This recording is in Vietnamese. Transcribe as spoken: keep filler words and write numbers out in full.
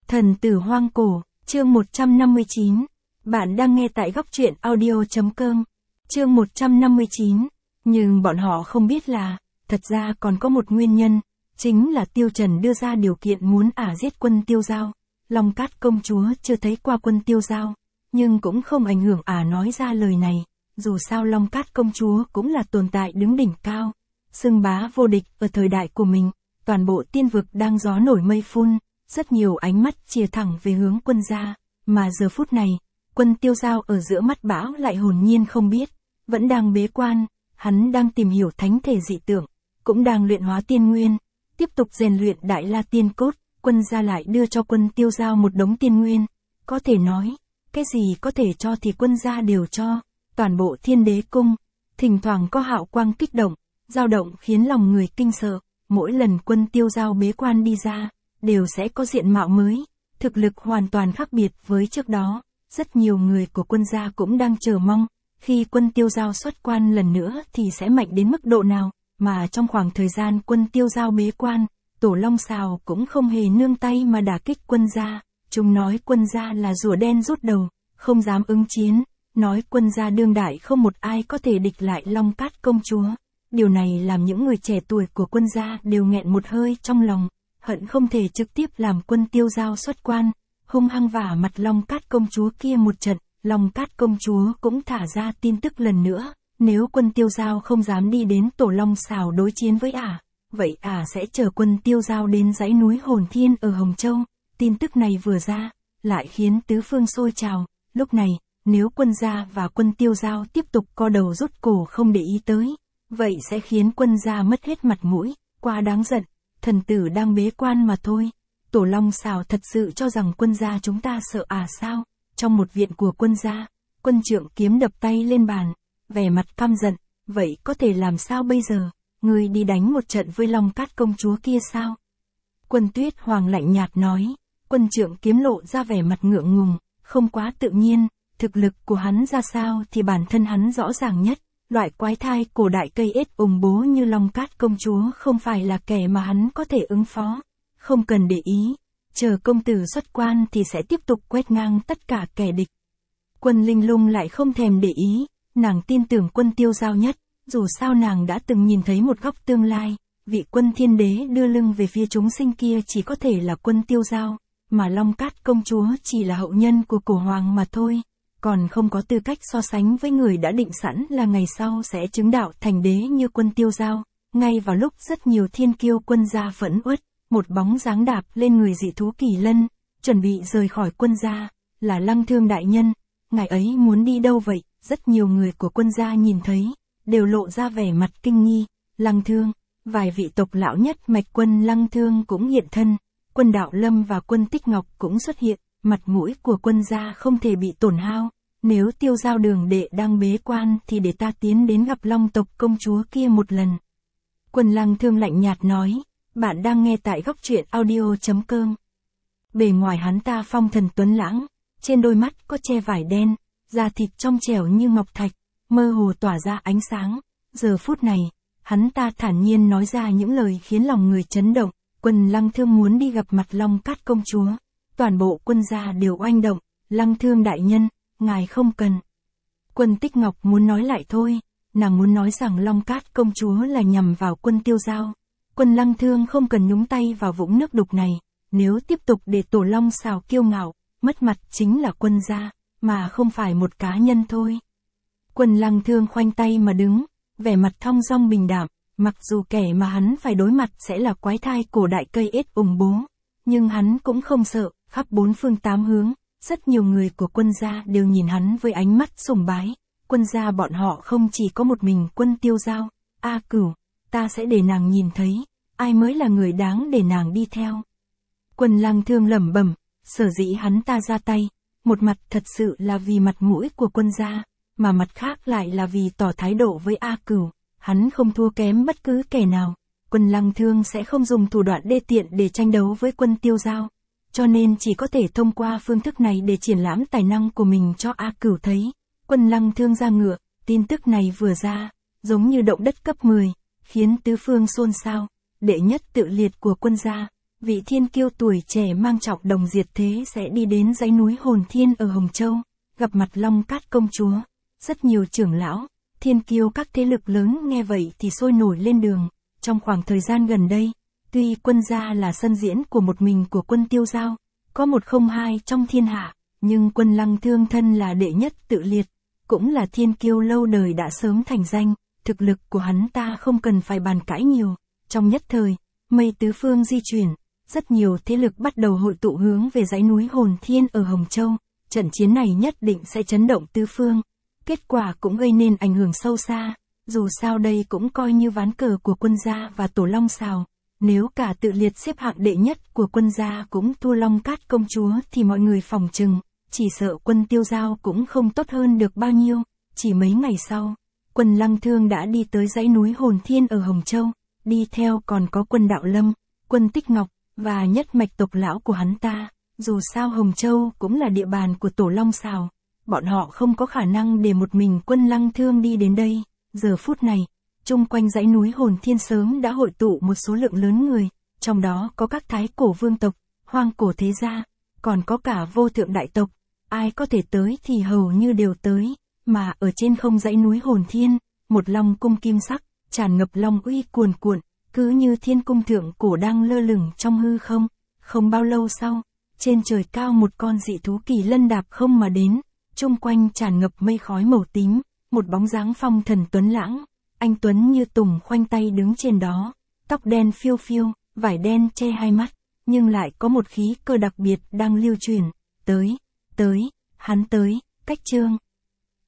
Thần tử hoang cổ, chương một trăm năm mươi chín. Bạn đang nghe tại góc truyện audio.com. Chương một trăm năm mươi chín. Nhưng bọn họ không biết là, thật ra còn có một nguyên nhân, chính là Tiêu Trần đưa ra điều kiện muốn ả giết quân Tiêu Giao. Long Cát công chúa chưa thấy qua quân Tiêu Giao, nhưng cũng không ảnh hưởng ả nói ra lời này, dù sao Long Cát công chúa cũng là tồn tại đứng đỉnh cao, xưng bá vô địch ở thời đại của mình, toàn bộ tiên vực đang gió nổi mây phun. Rất nhiều ánh mắt chìa thẳng về hướng quân gia, mà giờ phút này, quân Tiêu Giao ở giữa mắt bão lại hồn nhiên không biết, vẫn đang bế quan, hắn đang tìm hiểu thánh thể dị tượng, cũng đang luyện hóa tiên nguyên, tiếp tục rèn luyện đại la tiên cốt, quân gia lại đưa cho quân Tiêu Giao một đống tiên nguyên, có thể nói, cái gì có thể cho thì quân gia đều cho, toàn bộ thiên đế cung, thỉnh thoảng có hào quang kích động, dao động khiến lòng người kinh sợ, mỗi lần quân Tiêu Giao bế quan đi ra, đều sẽ có diện mạo mới, thực lực hoàn toàn khác biệt với trước đó. Rất nhiều người của quân gia cũng đang chờ mong, khi quân Tiêu Giao xuất quan lần nữa thì sẽ mạnh đến mức độ nào, mà trong khoảng thời gian quân Tiêu Giao bế quan, Tổ Long Sào cũng không hề nương tay mà đả kích quân gia, chúng nói quân gia là rùa đen rút đầu, không dám ứng chiến, nói quân gia đương đại không một ai có thể địch lại Long Cát công chúa. Điều này làm những người trẻ tuổi của quân gia đều nghẹn một hơi trong lòng, hận không thể trực tiếp làm quân Tiêu Giao xuất quan, hung hăng vả mặt Long Cát công chúa kia một trận. Long Cát công chúa cũng thả ra tin tức lần nữa, nếu quân Tiêu Giao không dám đi đến Tổ Long Sào đối chiến với ả, vậy ả sẽ chờ quân Tiêu Giao đến dãy núi Hồn Thiên ở Hồng Châu. Tin tức này vừa ra, lại khiến tứ phương sôi trào. Lúc này, nếu quân gia và quân Tiêu Giao tiếp tục co đầu rút cổ không để ý tới, vậy sẽ khiến quân gia mất hết mặt mũi, quá đáng giận. Thần tử đang bế quan mà thôi. Tổ Long Sào thật sự cho rằng quân gia chúng ta sợ à sao? Trong một viện của quân gia, quân trượng kiếm đập tay lên bàn, vẻ mặt căm giận, vậy có thể làm sao bây giờ? Ngươi đi đánh một trận với Long Cát công chúa kia sao? Quân Tuyết Hoàng lạnh nhạt nói. Quân trượng kiếm lộ ra vẻ mặt ngượng ngùng, không quá tự nhiên, thực lực của hắn ra sao thì bản thân hắn rõ ràng nhất. Loại quái thai cổ đại cây ết ủng bố như Long Cát công chúa không phải là kẻ mà hắn có thể ứng phó. Không cần để ý, chờ công tử xuất quan thì sẽ tiếp tục quét ngang tất cả kẻ địch. Quân Linh Lung lại không thèm để ý, nàng tin tưởng quân Tiêu Giao nhất, dù sao nàng đã từng nhìn thấy một góc tương lai, vị quân thiên đế đưa lưng về phía chúng sinh kia chỉ có thể là quân Tiêu Giao, mà Long Cát công chúa chỉ là hậu nhân của cổ hoàng mà thôi. Còn không có tư cách so sánh với người đã định sẵn là ngày sau sẽ chứng đạo thành đế như quân Tiêu Giao. Ngay vào lúc rất nhiều thiên kiêu quân gia phẫn uất, một bóng dáng đạp lên người dị thú Kỳ Lân, chuẩn bị rời khỏi quân gia, là Lăng Thương đại nhân. Ngài ấy muốn đi đâu vậy? Rất nhiều người của quân gia nhìn thấy, đều lộ ra vẻ mặt kinh nghi. Lăng Thương, vài vị tộc lão nhất mạch quân Lăng Thương cũng hiện thân, quân Đạo Lâm và quân Tích Ngọc cũng xuất hiện. Mặt mũi của quân gia không thể bị tổn hao. Nếu Tiêu Giao đường đệ đang bế quan thì để ta tiến đến gặp Long tộc công chúa kia một lần. Quân Lăng Thương lạnh nhạt nói. Bạn đang nghe tại góc truyện audio.com. Bề ngoài hắn ta phong thần tuấn lãng, trên đôi mắt có che vải đen, da thịt trong trẻo như ngọc thạch, mơ hồ tỏa ra ánh sáng. Giờ phút này, hắn ta thản nhiên nói ra những lời khiến lòng người chấn động. Quân Lăng Thương muốn đi gặp mặt Long Cát công chúa. Toàn bộ quân gia đều oanh động. Lăng Thương đại nhân, ngài không cần. Quân Tích Ngọc muốn nói lại thôi, nàng muốn nói rằng Long Cát công chúa là nhằm vào quân Tiêu Giao. Quân Lăng Thương không cần nhúng tay vào vũng nước đục này, nếu tiếp tục để Tổ Long Sào kiêu ngạo, mất mặt chính là quân gia, mà không phải một cá nhân thôi. Quân Lăng Thương khoanh tay mà đứng, vẻ mặt thong dong bình đạm, mặc dù kẻ mà hắn phải đối mặt sẽ là quái thai cổ đại cây ết ủng bố, nhưng hắn cũng không sợ. Khắp bốn phương tám hướng, rất nhiều người của quân gia đều nhìn hắn với ánh mắt sùng bái. Quân gia bọn họ không chỉ có một mình quân Tiêu Giao. A Cửu, ta sẽ để nàng nhìn thấy, ai mới là người đáng để nàng đi theo. Quân Lăng Thương lẩm bẩm, sở dĩ hắn ta ra tay, một mặt thật sự là vì mặt mũi của quân gia, mà mặt khác lại là vì tỏ thái độ với A Cửu. Hắn không thua kém bất cứ kẻ nào. Quân Lăng Thương sẽ không dùng thủ đoạn đê tiện để tranh đấu với quân Tiêu Giao. Cho nên chỉ có thể thông qua phương thức này để triển lãm tài năng của mình cho A Cửu thấy. Quân Lăng Thương ra ngựa, tin tức này vừa ra, giống như động đất cấp mười, khiến tứ phương xôn xao. Đệ nhất tự liệt của quân gia, vị thiên kiêu tuổi trẻ mang trọng đồng diệt thế sẽ đi đến dãy núi Hồn Thiên ở Hồng Châu, gặp mặt Long Cát công chúa. Rất nhiều trưởng lão, thiên kiêu các thế lực lớn nghe vậy thì sôi nổi lên đường. Trong khoảng thời gian gần đây, tuy quân gia là sân diễn của một mình của quân Tiêu Giao, có một không hai trong thiên hạ, nhưng quân Lăng Thương thân là đệ nhất tự liệt, cũng là thiên kiêu lâu đời đã sớm thành danh, thực lực của hắn ta không cần phải bàn cãi nhiều. Trong nhất thời, mây tứ phương di chuyển, rất nhiều thế lực bắt đầu hội tụ hướng về dãy núi Hồn Thiên ở Hồng Châu. Trận chiến này nhất định sẽ chấn động tứ phương. Kết quả cũng gây nên ảnh hưởng sâu xa, dù sao đây cũng coi như ván cờ của quân gia và Tổ Long Sào. Nếu cả tự liệt xếp hạng đệ nhất của quân gia cũng thua Long Cát công chúa thì mọi người phòng chừng, chỉ sợ quân Tiêu Giao cũng không tốt hơn được bao nhiêu. Chỉ mấy ngày sau, quân Lăng Thương đã đi tới dãy núi Hồn Thiên ở Hồng Châu, đi theo còn có quân Đạo Lâm, quân Tích Ngọc, và nhất mạch tộc lão của hắn ta. Dù sao Hồng Châu cũng là địa bàn của Tổ Long Sào, bọn họ không có khả năng để một mình quân Lăng Thương đi đến đây. Giờ phút này, chung quanh dãy núi Hồn Thiên sớm đã hội tụ một số lượng lớn người, trong đó có các thái cổ vương tộc, hoang cổ thế gia, còn có cả vô thượng đại tộc, ai có thể tới thì hầu như đều tới, mà ở trên không dãy núi Hồn Thiên, một long cung kim sắc, tràn ngập long uy cuồn cuộn, cứ như thiên cung thượng cổ đang lơ lửng trong hư không. Không bao lâu sau, trên trời cao một con dị thú kỳ lân đạp không mà đến, chung quanh tràn ngập mây khói màu tím, một bóng dáng phong thần tuấn lãng, anh tuấn như tùng khoanh tay đứng trên đó, tóc đen phiêu phiêu, vải đen che hai mắt, nhưng lại có một khí cơ đặc biệt đang lưu truyền. Tới, tới, hắn tới, cách chương